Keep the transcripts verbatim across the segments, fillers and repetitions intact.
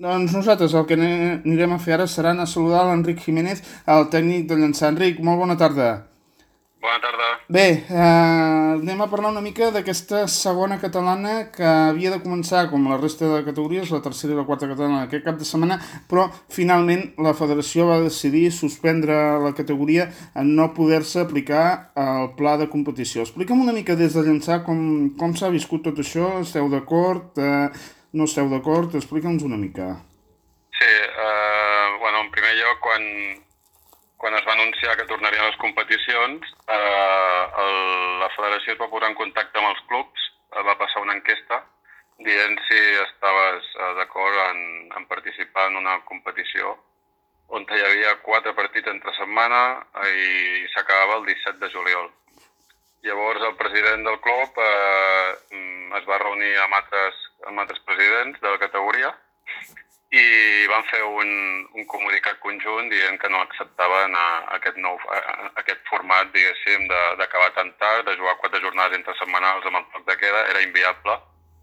Doncs nosaltres el que anirem a fer ara serà anar a saludar l'Enric Jiménez, el tècnic de llançar. Enric, molt bona tarda. Bona tarda. Bé, eh, anem a parlar una mica d'aquesta segona catalana que havia de començar, com la resta de categories, la tercera i la quarta catalana aquest cap de setmana, però finalment la federació va decidir suspendre la categoria en no poder-se aplicar el pla de competició. Explica'm una mica des de llançar com, com s'ha viscut tot això, esteu d'acord, eh, no esteu d'acord, explica'ns una mica. Sí, eh, bueno, en primer lloc, quan, quan es va anunciar que tornarien les competicions, eh, el, la federació es va posar en contacte amb els clubs, eh, va passar una enquesta dient si estaves eh, d'acord en, en participar en una competició on hi havia quatre partits entre setmana i s'acabava el disset de juliol. Llavors el president del club eh, es va reunir amb altres, amb altres presidents de la categoria i van fer un, un comunicat conjunt dient que no acceptaven a, a aquest, nou, a, a aquest format, diguéssim, d'acabar tan tard, de jugar quatre jornades entre setmanals amb el toc de queda, era inviable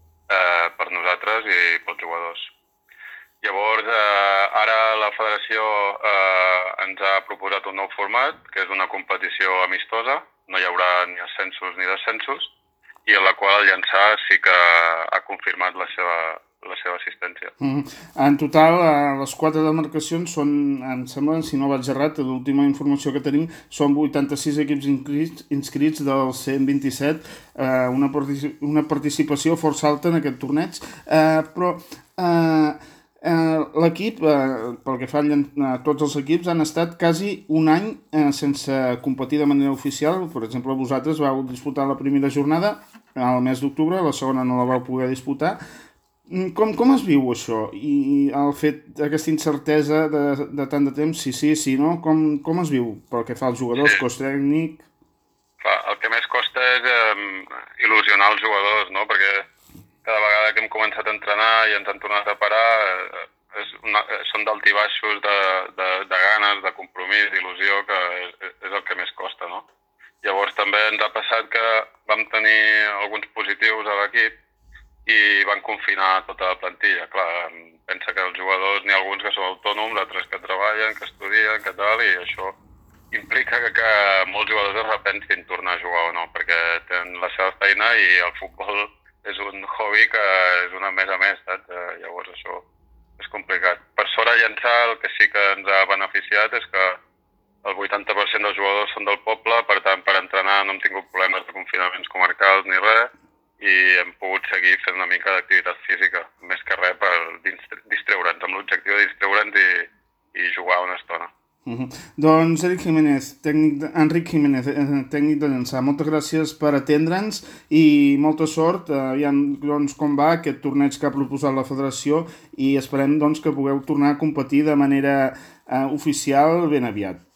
eh, per nosaltres i pels jugadors. Llavors, eh, ara la federació eh, ens ha proposat un nou format, que és una competició amistosa, no hi haurà ni ascensos ni descensos, i en la qual el Llançà sí que ha confirmat la seva, la seva assistència. Mm. En total, eh, les quatre demarcacions són, em sembla, si no vaig errat, l'última informació que tenim, són vuitanta-sis equips inscrits, inscrits dels cent vint-i-set, eh, una, partici una participació força alta en aquest torneig, eh, però... Eh, Uh, l'equip, uh, pel que fa a uh, tots els equips, han estat quasi un any uh, sense competir de manera oficial. Per exemple, vosaltres vau disputar la primera jornada al mes d'octubre, la segona no la vau poder disputar. Com, com es viu això? I el fet, aquesta incertesa de, de tant de temps, sí, sí, sí, no? Com, com es viu pel que fa als jugadors, Sí. cos tècnic? Clar, el que més costa és eh, il·lusionar els jugadors, no? Perquè cada vegada que hem començat a entrenar i ens han tornat a parar eh, és una, són d'altibaixos de, de, de ganes, de compromís, d'il·lusió, que és, és el que més costa, no? Llavors també ens ha passat que vam tenir alguns positius a l'equip i van confinar tota la plantilla. Clar, pensa que els jugadors n'hi ha alguns que són autònoms, altres que treballen, que estudien, que tal, i això implica que, que molts jugadors es repensin tornar a jugar o no, perquè tenen la seva feina i el futbol és un hobby que és una més a més, saps? Llavors això és complicat. Per sort a Llançà el que sí que ens ha beneficiat és que el vuitanta per cent dels jugadors són del poble, per tant per entrenar no hem tingut problemes de confinaments comarcals ni res i hem pogut seguir fent una mica d'activitat física, més que res per distreure'ns, amb l'objectiu de distreure'ns i, i jugar una estona. Uh -huh. Doncs Enric Jiménez, tècnic de, Enric Jiménez, eh, tècnic de llançar, moltes gràcies per atendre'ns i molta sort, eh, aviam doncs, com va aquest torneig que ha proposat la federació i esperem doncs, que pugueu tornar a competir de manera eh, oficial ben aviat.